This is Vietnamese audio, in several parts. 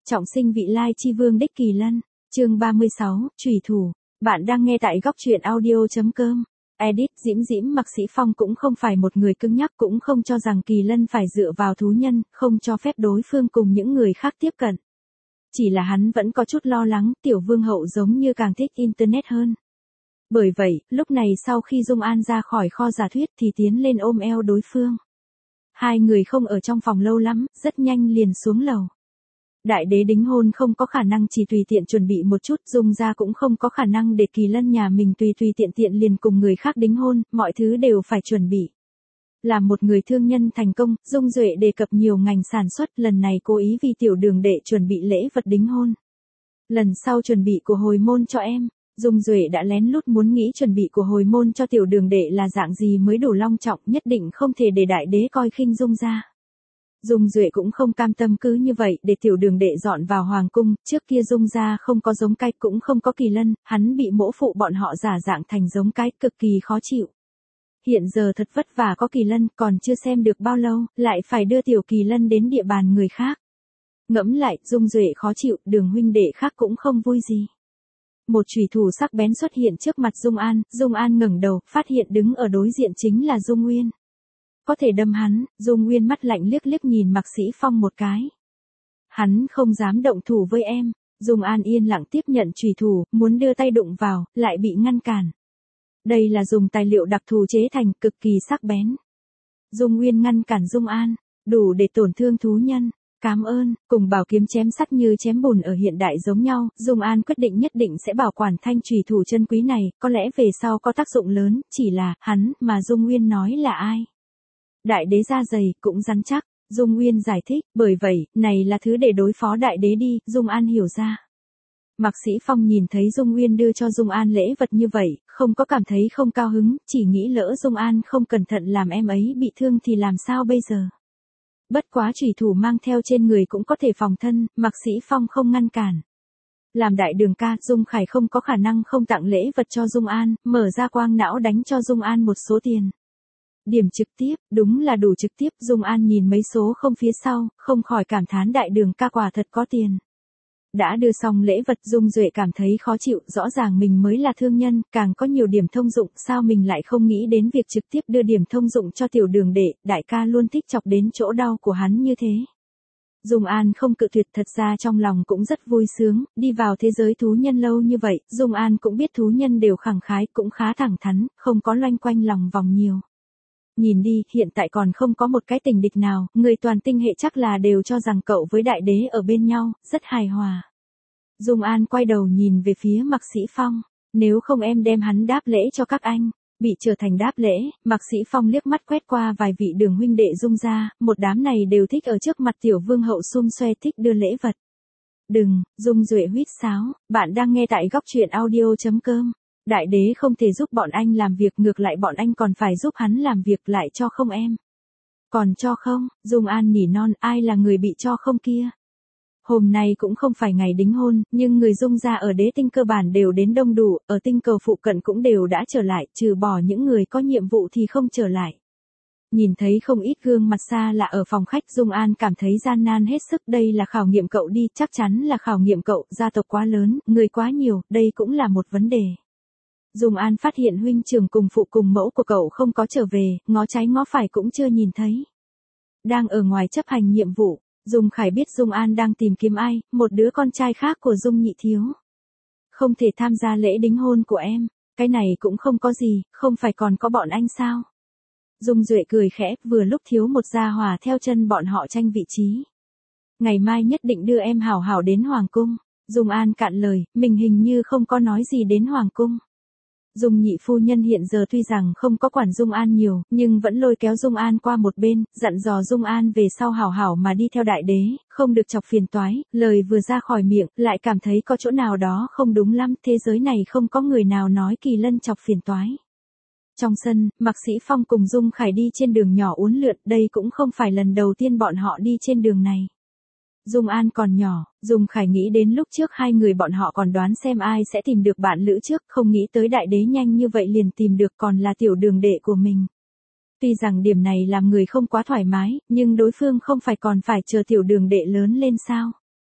Trọng sinh vị lai chi vương đích Kỳ Lân, chương 36, Chủy thủ. Bạn đang nghe tại góc truyện audio.com. Edit. Diễm Diễm Mạc Sĩ Phong cũng không phải một người cứng nhắc, cũng không cho rằng Kỳ Lân phải dựa vào thú nhân, không cho phép đối phương cùng những người khác tiếp cận. Chỉ là hắn vẫn có chút lo lắng, tiểu vương hậu giống như càng thích internet hơn. Bởi vậy, lúc này sau khi Dung An ra khỏi kho giả thuyết thì tiến lên ôm eo đối phương. Hai người không ở trong phòng lâu lắm, rất nhanh liền xuống lầu. Đại đế đính hôn không có khả năng chỉ tùy tiện chuẩn bị một chút, Dung gia cũng không có khả năng để Kỳ Lân nhà mình tùy tiện tiện liền cùng người khác đính hôn, mọi thứ đều phải chuẩn bị. Làm một người thương nhân thành công, Dung Duệ đề cập nhiều ngành sản xuất, lần này cố ý vì tiểu đường đệ chuẩn bị lễ vật đính hôn. Lần sau chuẩn bị của hồi môn cho em, Dung Duệ đã lén lút muốn nghĩ chuẩn bị của hồi môn cho tiểu đường đệ là dạng gì mới đủ long trọng, nhất định không thể để đại đế coi khinh Dung gia. Dung Duệ cũng không cam tâm cứ như vậy để tiểu đường đệ dọn vào hoàng cung, trước kia Dung gia không có giống cái cũng không có Kỳ Lân, hắn bị mỗ phụ bọn họ giả dạng thành giống cái, cực kỳ khó chịu. Hiện giờ thật vất vả có Kỳ Lân, còn chưa xem được bao lâu, lại phải đưa tiểu Kỳ Lân đến địa bàn người khác. Ngẫm lại, Dung Duệ khó chịu, Đường huynh đệ khác cũng không vui gì. Một chủy thủ sắc bén xuất hiện trước mặt Dung An ngẩng đầu, phát hiện đứng ở đối diện chính là Dung Nguyên. Có thể đâm hắn, Dung Nguyên mắt lạnh liếc liếc nhìn Mạc Sĩ Phong một cái. Hắn không dám động thủ với em. Dung An yên lặng tiếp nhận chủy thủ, muốn đưa tay đụng vào, lại bị ngăn cản. Đây là dùng tài liệu đặc thù chế thành, cực kỳ sắc bén. Dung Nguyên ngăn cản Dung An, đủ để tổn thương thú nhân. Cảm ơn, cùng bảo kiếm chém sắt như chém bùn ở hiện đại giống nhau, Dung An quyết định nhất định sẽ bảo quản thanh chủy thủ chân quý này, có lẽ về sau có tác dụng lớn, chỉ là, hắn, mà Dung Nguyên nói là ai? Đại đế da dày, cũng rắn chắc, Dung Nguyên giải thích, bởi vậy, này là thứ để đối phó đại đế đi, Dung An hiểu ra. Mạc Sĩ Phong nhìn thấy Dung Nguyên đưa cho Dung An lễ vật như vậy, không có cảm thấy không cao hứng, chỉ nghĩ lỡ Dung An không cẩn thận làm em ấy bị thương thì làm sao bây giờ. Bất quá chủy thủ mang theo trên người cũng có thể phòng thân, Mạc Sĩ Phong không ngăn cản. Làm đại đường ca, Dung Khải không có khả năng không tặng lễ vật cho Dung An, mở ra quang não đánh cho Dung An một số tiền. Điểm trực tiếp, đúng là đủ trực tiếp, Dung An nhìn mấy số không phía sau, không khỏi cảm thán đại đường ca quả thật có tiền. Đã đưa xong lễ vật, Dung Duệ cảm thấy khó chịu, rõ ràng mình mới là thương nhân, càng có nhiều điểm thông dụng, sao mình lại không nghĩ đến việc trực tiếp đưa điểm thông dụng cho tiểu đường đệ, đại ca luôn thích chọc đến chỗ đau của hắn như thế. Dung An không cự tuyệt, thật ra trong lòng cũng rất vui sướng, đi vào thế giới thú nhân lâu như vậy, Dung An cũng biết thú nhân đều khẳng khái, cũng khá thẳng thắn, không có loanh quanh lòng vòng nhiều. Nhìn đi, hiện tại còn không có một cái tình địch nào, người toàn tinh hệ chắc là đều cho rằng cậu với đại đế ở bên nhau, rất hài hòa. Dung An quay đầu nhìn về phía Mạc Sĩ Phong, nếu không em đem hắn đáp lễ cho các anh. Bị trở thành đáp lễ, Mạc Sĩ Phong liếc mắt quét qua vài vị Đường huynh đệ Dung gia, một đám này đều thích ở trước mặt tiểu vương hậu xum xoe, thích đưa lễ vật. Đừng, Dung Duệ huýt sáo, bạn đang nghe tại góc truyện audio.com. Đại đế không thể giúp bọn anh làm việc, ngược lại bọn anh còn phải giúp hắn làm việc, lại cho không em. Còn cho không, Dung An nỉ non, ai là người bị cho không kia. Hôm nay cũng không phải ngày đính hôn, nhưng người Dung gia ở đế tinh cơ bản đều đến đông đủ, ở tinh cầu phụ cận cũng đều đã trở lại, trừ bỏ những người có nhiệm vụ thì không trở lại. Nhìn thấy không ít gương mặt xa lạ ở phòng khách, Dung An cảm thấy gian nan hết sức, đây là khảo nghiệm cậu đi, chắc chắn là khảo nghiệm cậu, gia tộc quá lớn, người quá nhiều, đây cũng là một vấn đề. Dung An phát hiện huynh trưởng cùng phụ cùng mẫu của cậu không có trở về, ngó trái ngó phải cũng chưa nhìn thấy. Đang ở ngoài chấp hành nhiệm vụ, Dung Khải biết Dung An đang tìm kiếm ai, một đứa con trai khác của Dung nhị thiếu. Không thể tham gia lễ đính hôn của em, cái này cũng không có gì, không phải còn có bọn anh sao. Dung Duệ cười khẽ, vừa lúc thiếu một gia hỏa theo chân bọn họ tranh vị trí. Ngày mai nhất định đưa em hảo hảo đến Hoàng cung. Dung An cạn lời, mình hình như không có nói gì đến Hoàng cung. Dung nhị phu nhân hiện giờ tuy rằng không có quản Dung An nhiều, nhưng vẫn lôi kéo Dung An qua một bên, dặn dò Dung An về sau hảo hảo mà đi theo đại đế, không được chọc phiền toái, lời vừa ra khỏi miệng, lại cảm thấy có chỗ nào đó không đúng lắm, thế giới này không có người nào nói Kỳ Lân chọc phiền toái. Trong sân, Mạc Sĩ Phong cùng Dung Khải đi trên đường nhỏ uốn lượn, đây cũng không phải lần đầu tiên bọn họ đi trên đường này. Dung An còn nhỏ, Dung Khải nghĩ đến lúc trước hai người bọn họ còn đoán xem ai sẽ tìm được bạn lữ trước, không nghĩ tới đại đế nhanh như vậy liền tìm được, còn là tiểu đường đệ của mình. Tuy rằng điểm này làm người không quá thoải mái, nhưng đối phương không phải còn phải chờ tiểu đường đệ lớn lên sao.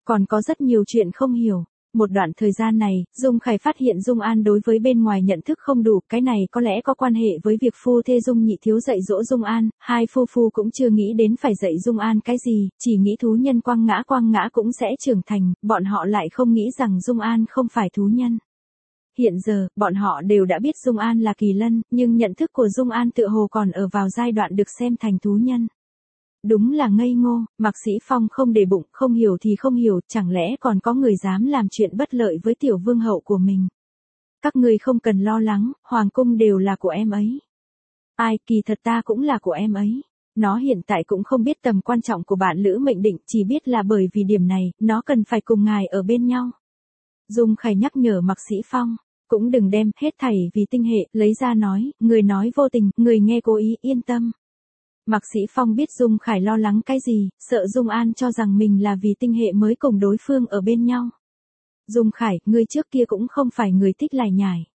Còn có rất nhiều chuyện không hiểu. Một đoạn thời gian này, Dung Khải phát hiện Dung An đối với bên ngoài nhận thức không đủ, cái này có lẽ có quan hệ với việc phu thê Dung Nhị Thiếu dạy dỗ Dung An, hai phu phu cũng chưa nghĩ đến phải dạy Dung An cái gì, chỉ nghĩ thú nhân quang ngã cũng sẽ trưởng thành, bọn họ lại không nghĩ rằng Dung An không phải thú nhân. Hiện giờ, bọn họ đều đã biết Dung An là kỳ lân, nhưng nhận thức của Dung An tựa hồ còn ở vào giai đoạn được xem thành thú nhân. Đúng là ngây ngô, Mạc Sĩ Phong không để bụng, không hiểu thì không hiểu, chẳng lẽ còn có người dám làm chuyện bất lợi với tiểu vương hậu của mình. Các ngươi không cần lo lắng, hoàng cung đều là của em ấy. Ai, kỳ thật ta cũng là của em ấy. Nó hiện tại cũng không biết tầm quan trọng của bạn Lữ Mệnh Định, chỉ biết là bởi vì điểm này, nó cần phải cùng ngài ở bên nhau. Dung Khải nhắc nhở Mạc Sĩ Phong, cũng đừng đem hết thảy vì tinh hệ, lấy ra nói vô tình, người nghe cố ý, yên tâm. Mạc Sĩ Phong biết Dung Khải lo lắng cái gì, sợ Dung An cho rằng mình là vì tinh hệ mới cùng đối phương ở bên nhau. Dung Khải, ngươi trước kia cũng không phải người thích lải nhải.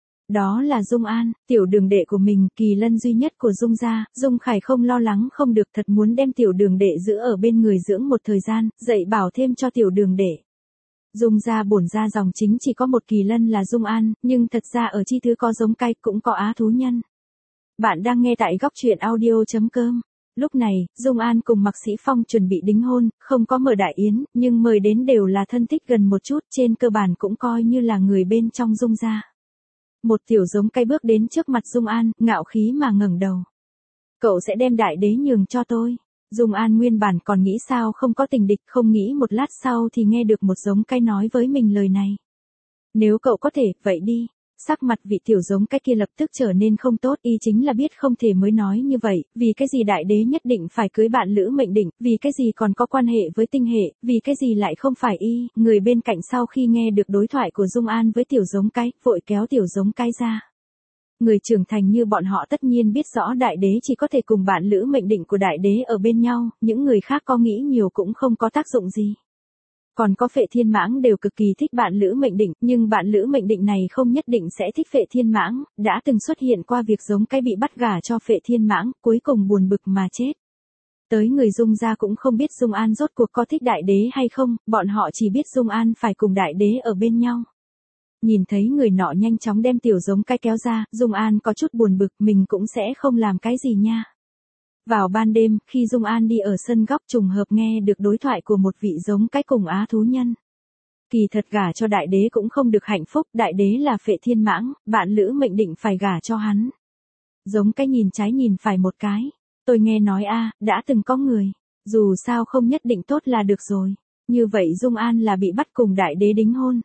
Đó là Dung An, tiểu đường đệ của mình, kỳ lân duy nhất của Dung gia, Dung Khải không lo lắng không được, thật muốn đem tiểu đường đệ giữ ở bên người dưỡng một thời gian, dạy bảo thêm cho tiểu đường đệ. Dung gia bổn gia dòng chính chỉ có một kỳ lân là Dung An, nhưng thật ra ở chi thứ có giống cai cũng có á thú nhân. Bạn đang nghe tại góc truyện audio.com. Lúc này, Dung An cùng Mạc Sĩ Phong chuẩn bị đính hôn, không có mời đại yến, nhưng mời đến đều là thân thích gần một chút, trên cơ bản cũng coi như là người bên trong Dung gia. Một tiểu giống cai bước đến trước mặt Dung An, ngạo khí mà ngẩng đầu. Cậu sẽ đem đại đế nhường cho tôi. Dung An nguyên bản còn nghĩ sao không có tình địch, không nghĩ một lát sau thì nghe được một giống cai nói với mình lời này. Nếu cậu có thể, vậy đi. Sắc mặt vị tiểu giống cái kia lập tức trở nên không tốt, y chính là biết không thể mới nói như vậy, vì cái gì đại đế nhất định phải cưới bạn Lữ Mệnh Định, vì cái gì còn có quan hệ với tinh hệ, vì cái gì lại không phải y, người bên cạnh sau khi nghe được đối thoại của Dung An với tiểu giống cái, vội kéo tiểu giống cái ra. Người trưởng thành như bọn họ tất nhiên biết rõ đại đế chỉ có thể cùng bạn Lữ Mệnh Định của đại đế ở bên nhau, những người khác có nghĩ nhiều cũng không có tác dụng gì. Còn có Phệ Thiên Mãng đều cực kỳ thích bạn Lữ Mệnh Định, nhưng bạn Lữ Mệnh Định này không nhất định sẽ thích Phệ Thiên Mãng, đã từng xuất hiện qua việc giống cái bị bắt gả cho Phệ Thiên Mãng, cuối cùng buồn bực mà chết. Tới người Dung gia cũng không biết Dung An rốt cuộc có thích đại đế hay không, bọn họ chỉ biết Dung An phải cùng đại đế ở bên nhau. Nhìn thấy người nọ nhanh chóng đem tiểu giống cái kéo ra, Dung An có chút buồn bực, mình cũng sẽ không làm cái gì nha. Vào ban đêm, khi Dung An đi ở sân góc trùng hợp nghe được đối thoại của một vị giống cái cùng á thú nhân. Kỳ thật gả cho đại đế cũng không được hạnh phúc, đại đế là Phệ Thiên Mãng, bạn Lữ Mệnh Định phải gả cho hắn. Giống cái nhìn trái nhìn phải một cái. Tôi nghe nói đã từng có người. Dù sao không nhất định tốt là được rồi. Như vậy Dung An là bị bắt cùng đại đế đính hôn.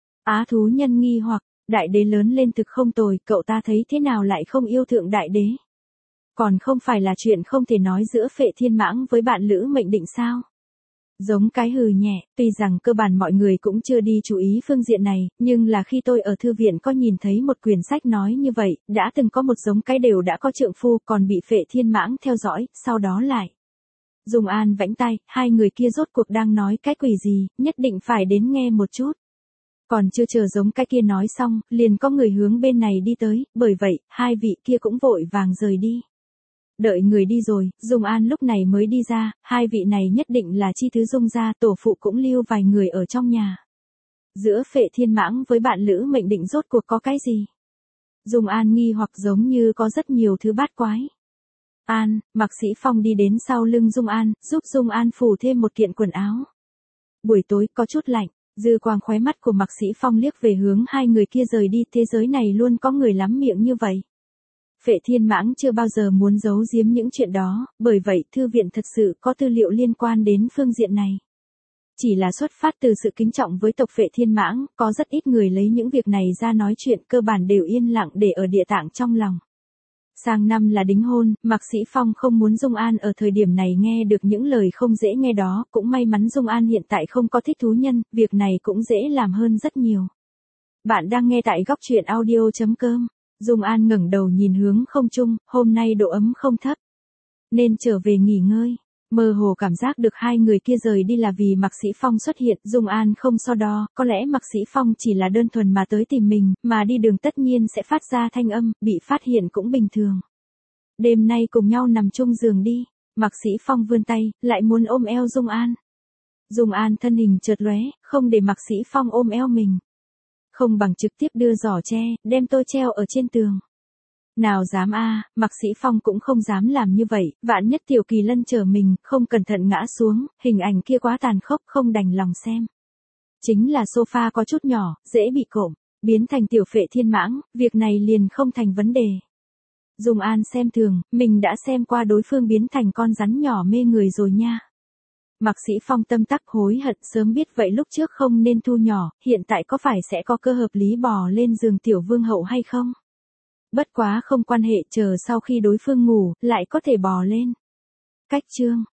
Á thú nhân nghi hoặc, đại đế lớn lên thực không tồi, cậu ta thấy thế nào lại không yêu thượng đại đế? Còn không phải là chuyện không thể nói giữa Phệ Thiên Mãng với bạn Lữ Mệnh Định sao? Giống cái hừ nhẹ, tuy rằng cơ bản mọi người cũng chưa đi chú ý phương diện này, nhưng là khi tôi ở thư viện có nhìn thấy một quyển sách nói như vậy, đã từng có một giống cái đều đã có trượng phu còn bị Phệ Thiên Mãng theo dõi, sau đó lại. Dung An vẫy tay, hai người kia rốt cuộc đang nói cái quỷ gì, nhất định phải đến nghe một chút. Còn chưa chờ giống cái kia nói xong, liền có người hướng bên này đi tới, bởi vậy, hai vị kia cũng vội vàng rời đi. Đợi người đi rồi, Dung An lúc này mới đi ra, hai vị này nhất định là chi thứ Dung gia, tổ phụ cũng lưu vài người ở trong nhà. Giữa Phệ Thiên Mãng với bạn Lữ Mệnh Định rốt cuộc có cái gì? Dung An nghi hoặc giống như có rất nhiều thứ bát quái. Mạc Sĩ Phong đi đến sau lưng Dung An, giúp Dung An phủ thêm một kiện quần áo. Buổi tối có chút lạnh, dư quang khóe mắt của Mạc Sĩ Phong liếc về hướng hai người kia rời đi, thế giới này luôn có người lắm miệng như vậy. Phệ Thiên Mãng chưa bao giờ muốn giấu giếm những chuyện đó, bởi vậy thư viện thật sự có tư liệu liên quan đến phương diện này. Chỉ là xuất phát từ sự kính trọng với tộc Phệ Thiên Mãng, có rất ít người lấy những việc này ra nói chuyện, cơ bản đều yên lặng để ở địa tạng trong lòng. Sang năm là đính hôn, Mạc Sĩ Phong không muốn Dung An ở thời điểm này nghe được những lời không dễ nghe đó, cũng may mắn Dung An hiện tại không có thích thú nhân, việc này cũng dễ làm hơn rất nhiều. Bạn đang nghe tại góc truyện audio.com. Dung An ngẩng đầu nhìn hướng không trung, hôm nay độ ấm không thấp. Nên trở về nghỉ ngơi. Mơ hồ cảm giác được hai người kia rời đi là vì Mạc Sĩ Phong xuất hiện, Dung An không so đo, có lẽ Mạc Sĩ Phong chỉ là đơn thuần mà tới tìm mình, mà đi đường tất nhiên sẽ phát ra thanh âm, bị phát hiện cũng bình thường. Đêm nay cùng nhau nằm chung giường đi, Mạc Sĩ Phong vươn tay, lại muốn ôm eo Dung An. Dung An thân hình chợt lóe, không để Mạc Sĩ Phong ôm eo mình. Không bằng trực tiếp đưa giỏ tre, đem tôi treo ở trên tường. Nào dám a, Mạc Sĩ Phong cũng không dám làm như vậy, vạn nhất Tiểu Kỳ Lân chở mình, không cẩn thận ngã xuống, hình ảnh kia quá tàn khốc, không đành lòng xem. Chính là sofa có chút nhỏ, dễ bị cộm, biến thành tiểu phệ thiên mãng, việc này liền không thành vấn đề. Dung An xem thường, mình đã xem qua đối phương biến thành con rắn nhỏ mê người rồi nha. Mạc Sĩ Phong tâm tắc hối hận, sớm biết vậy lúc trước không nên thu nhỏ, hiện tại có phải sẽ có cơ hợp lý bò lên giường tiểu vương hậu hay không? Bất quá không quan hệ, chờ sau khi đối phương ngủ, lại có thể bò lên. Cách chương